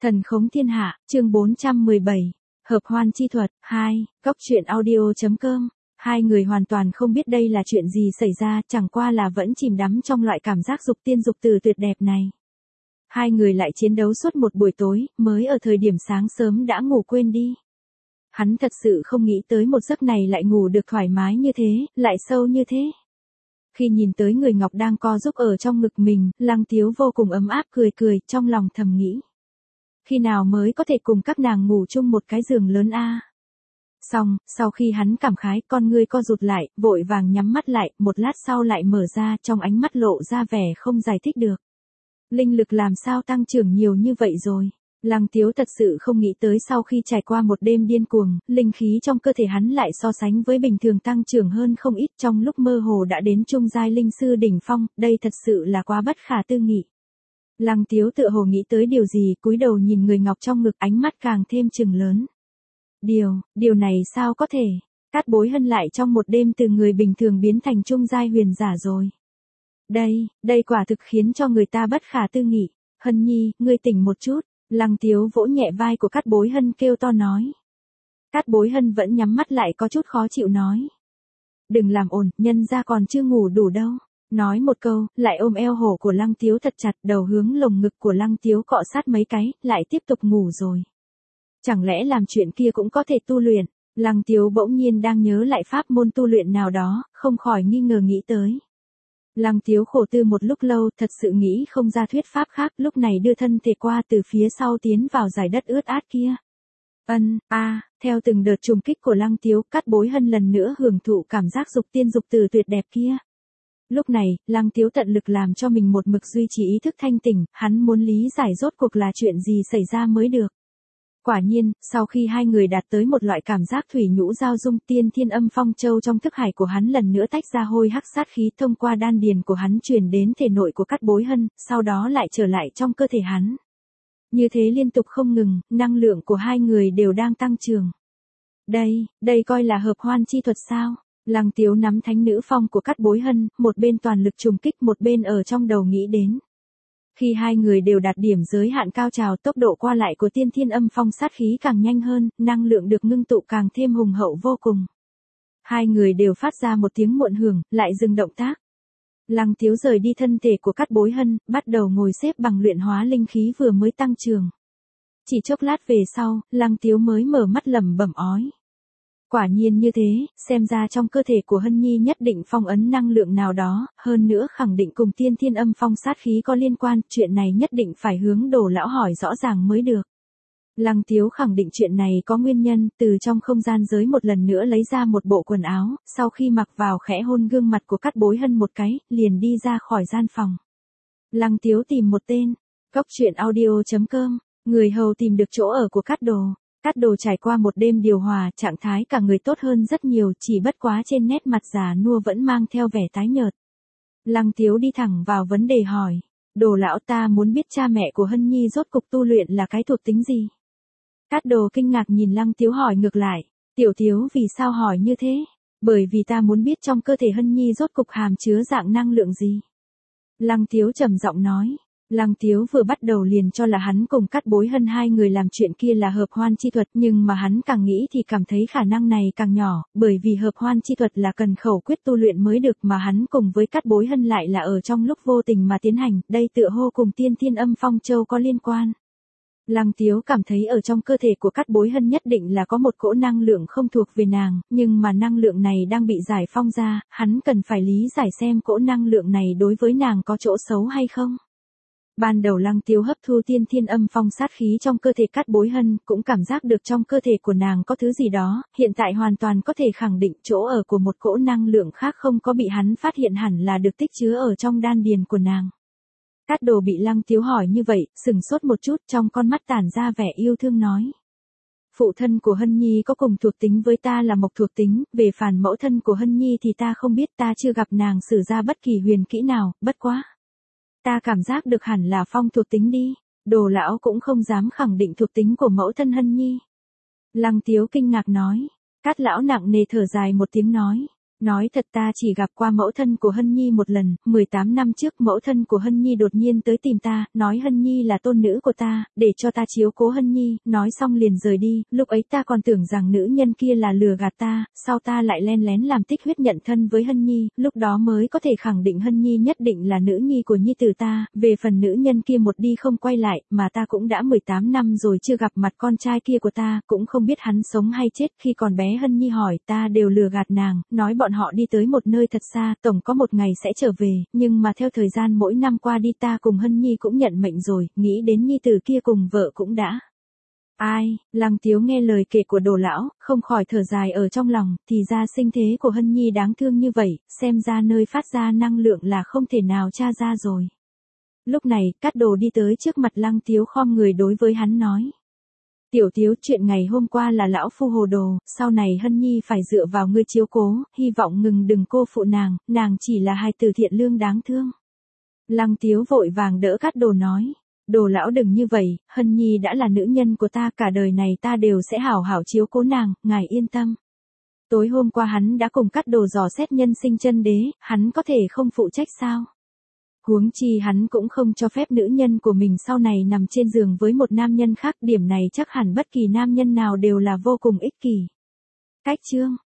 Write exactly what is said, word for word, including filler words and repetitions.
Thần khống thiên hạ, chương bốn trăm mười bảy, hợp hoan chi thuật, hai, góc truyện audio.com. Hai người hoàn toàn không biết đây là chuyện gì xảy ra, chẳng qua là vẫn chìm đắm trong loại cảm giác dục tiên dục từ tuyệt đẹp này. Hai người lại chiến đấu suốt một buổi tối, mới ở thời điểm sáng sớm đã ngủ quên đi. Hắn thật sự không nghĩ tới một giấc này lại ngủ được thoải mái như thế, lại sâu như thế. Khi nhìn tới người ngọc đang co giúp ở trong ngực mình, Lăng Tiếu vô cùng ấm áp cười cười, trong lòng thầm nghĩ. Khi nào mới có thể cùng các nàng ngủ chung một cái giường lớn a? Xong, sau khi hắn cảm khái, con ngươi co rụt lại, vội vàng nhắm mắt lại, một lát sau lại mở ra, trong ánh mắt lộ ra vẻ không giải thích được. Linh lực làm sao tăng trưởng nhiều như vậy rồi? Lăng Tiếu thật sự không nghĩ tới sau khi trải qua một đêm điên cuồng, linh khí trong cơ thể hắn lại so sánh với bình thường tăng trưởng hơn không ít, trong lúc mơ hồ đã đến trung giai linh sư đỉnh phong, đây thật sự là quá bất khả tư nghị. Lăng Tiếu tựa hồ nghĩ tới điều gì, cúi đầu nhìn người ngọc trong ngực, ánh mắt càng thêm trừng lớn. Điều, điều này sao có thể? Cát Bối Hân lại trong một đêm từ người bình thường biến thành trung giai huyền giả rồi. Đây, đây quả thực khiến cho người ta bất khả tư nghị. Hân Nhi, ngươi tỉnh một chút. Lăng Tiếu vỗ nhẹ vai của Cát Bối Hân kêu to nói. Cát Bối Hân vẫn nhắm mắt lại có chút khó chịu nói. Đừng làm ồn, nhân ra còn chưa ngủ đủ đâu. Nói một câu, lại ôm eo hổ của Lăng Tiếu thật chặt, đầu hướng lồng ngực của Lăng Tiếu cọ sát mấy cái, lại tiếp tục ngủ rồi. Chẳng lẽ làm chuyện kia cũng có thể tu luyện? Lăng Tiếu bỗng nhiên đang nhớ lại pháp môn tu luyện nào đó, không khỏi nghi ngờ nghĩ tới. Lăng Tiếu khổ tư một lúc lâu, thật sự nghĩ không ra thuyết pháp khác, lúc này đưa thân thể qua từ phía sau tiến vào dải đất ướt át kia. Ân, a, à, theo từng đợt trùng kích của Lăng Tiếu, Cát Bối Hân lần nữa hưởng thụ cảm giác dục tiên dục từ tuyệt đẹp kia. Lúc này, Lăng Tiếu tận lực làm cho mình một mực duy trì ý thức thanh tỉnh, hắn muốn lý giải rốt cuộc là chuyện gì xảy ra mới được. Quả nhiên, sau khi hai người đạt tới một loại cảm giác thủy nhũ giao dung, tiên thiên âm phong châu trong thức hải của hắn lần nữa tách ra hôi hắc sát khí thông qua đan điền của hắn truyền đến thể nội của Cát Bối Hân, sau đó lại trở lại trong cơ thể hắn. Như thế liên tục không ngừng, năng lượng của hai người đều đang tăng trưởng. Đây, đây coi là hợp hoan chi thuật sao? Lăng Tiếu nắm thánh nữ phong của Cát Bối Hân, một bên toàn lực trùng kích, một bên ở trong đầu nghĩ đến. Khi hai người đều đạt điểm giới hạn cao trào, tốc độ qua lại của tiên thiên âm phong sát khí càng nhanh hơn, năng lượng được ngưng tụ càng thêm hùng hậu vô cùng. Hai người đều phát ra một tiếng muộn hưởng, lại dừng động tác. Lăng Tiếu rời đi thân thể của Cát Bối Hân, bắt đầu ngồi xếp bằng luyện hóa linh khí vừa mới tăng trưởng. Chỉ chốc lát về sau, Lăng Tiếu mới mở mắt lẩm bẩm ói. Quả nhiên như thế, xem ra trong cơ thể của Hân Nhi nhất định phong ấn năng lượng nào đó, hơn nữa khẳng định cùng tiên thiên âm phong sát khí có liên quan, chuyện này nhất định phải hướng Đồ lão hỏi rõ ràng mới được. Lăng Tiếu khẳng định chuyện này có nguyên nhân, từ trong không gian giới một lần nữa lấy ra một bộ quần áo, sau khi mặc vào khẽ hôn gương mặt của Cát Bối Hân một cái, liền đi ra khỏi gian phòng. Lăng Tiếu tìm một tên, góc truyện audio.com, người hầu tìm được chỗ ở của Cát Đồ. Cát Đồ trải qua một đêm điều hòa, trạng thái cả người tốt hơn rất nhiều, chỉ bất quá trên nét mặt già nua vẫn mang theo vẻ tái nhợt. Lăng Tiếu đi thẳng vào vấn đề hỏi, Đồ lão, ta muốn biết cha mẹ của Hân Nhi rốt cục tu luyện là cái thuộc tính gì? Cát Đồ kinh ngạc nhìn Lăng Tiếu hỏi ngược lại, Tiểu Tiếu vì sao hỏi như thế? Bởi vì ta muốn biết trong cơ thể Hân Nhi rốt cục hàm chứa dạng năng lượng gì? Lăng Tiếu trầm giọng nói. Lăng Tiếu vừa bắt đầu liền cho là hắn cùng Cát Bối Hân hai người làm chuyện kia là hợp hoan chi thuật, nhưng mà hắn càng nghĩ thì cảm thấy khả năng này càng nhỏ, bởi vì hợp hoan chi thuật là cần khẩu quyết tu luyện mới được, mà hắn cùng với Cát Bối Hân lại là ở trong lúc vô tình mà tiến hành, đây tựa hồ cùng tiên thiên âm phong châu có liên quan. Lăng Tiếu cảm thấy ở trong cơ thể của Cát Bối Hân nhất định là có một cỗ năng lượng không thuộc về nàng, nhưng mà năng lượng này đang bị giải phong ra, hắn cần phải lý giải xem cỗ năng lượng này đối với nàng có chỗ xấu hay không. Ban đầu Lăng Tiếu hấp thu tiên thiên âm phong sát khí trong cơ thể Cát Bối Hân, cũng cảm giác được trong cơ thể của nàng có thứ gì đó, hiện tại hoàn toàn có thể khẳng định chỗ ở của một cỗ năng lượng khác không có bị hắn phát hiện hẳn là được tích chứa ở trong đan điền của nàng. Cát Đồ bị Lăng Tiếu hỏi như vậy, sừng sốt một chút, trong con mắt tản ra vẻ yêu thương nói. Phụ thân của Hân Nhi có cùng thuộc tính với ta là mộc thuộc tính, về phản mẫu thân của Hân Nhi thì ta không biết, ta chưa gặp nàng sử ra bất kỳ huyền kỹ nào, bất quá. Ta cảm giác được hẳn là phong thuộc tính đi, Đồ lão cũng không dám khẳng định thuộc tính của mẫu thân Hân Nhi. Lăng Tiếu kinh ngạc nói, Cát lão nặng nề thở dài một tiếng nói, Nói thật ta chỉ gặp qua mẫu thân của Hân Nhi một lần, mười tám năm trước mẫu thân của Hân Nhi đột nhiên tới tìm ta, nói Hân Nhi là tôn nữ của ta, để cho ta chiếu cố Hân Nhi, nói xong liền rời đi, lúc ấy ta còn tưởng rằng nữ nhân kia là lừa gạt ta, sau ta lại len lén làm tích huyết nhận thân với Hân Nhi, lúc đó mới có thể khẳng định Hân Nhi nhất định là nữ nhi của nhi tử ta, về phần nữ nhân kia một đi không quay lại, mà ta cũng đã mười tám năm rồi chưa gặp mặt con trai kia của ta, cũng không biết hắn sống hay chết, khi còn bé Hân Nhi hỏi ta đều lừa gạt nàng, nói bọn họ đi tới một nơi thật xa, tổng có một ngày sẽ trở về, nhưng mà theo thời gian mỗi năm qua đi ta cùng Hân Nhi cũng nhận mệnh rồi, nghĩ đến nhi tử kia cùng vợ cũng đã. Ai, Lăng Tiếu nghe lời kể của Đồ lão, không khỏi thở dài ở trong lòng, thì ra sinh thế của Hân Nhi đáng thương như vậy, xem ra nơi phát ra năng lượng là không thể nào tra ra rồi. Lúc này, Cát Đồ đi tới trước mặt Lăng Tiếu khom người đối với hắn nói. Tiểu Tiếu, chuyện ngày hôm qua là lão phu hồ đồ, sau này Hân Nhi phải dựa vào ngươi chiếu cố, hy vọng ngừng đừng cô phụ nàng, nàng chỉ là hài tử thiện lương đáng thương. Lăng Tiếu vội vàng đỡ Cát Đồ nói. Đồ lão đừng như vậy, Hân Nhi đã là nữ nhân của ta, cả đời này ta đều sẽ hảo hảo chiếu cố nàng, ngài yên tâm. Tối hôm qua hắn đã cùng Cát Đồ dò xét nhân sinh chân đế, hắn có thể không phụ trách sao? Huống chi hắn cũng không cho phép nữ nhân của mình sau này nằm trên giường với một nam nhân khác, điểm này chắc hẳn bất kỳ nam nhân nào đều là vô cùng ích kỷ. Cách chương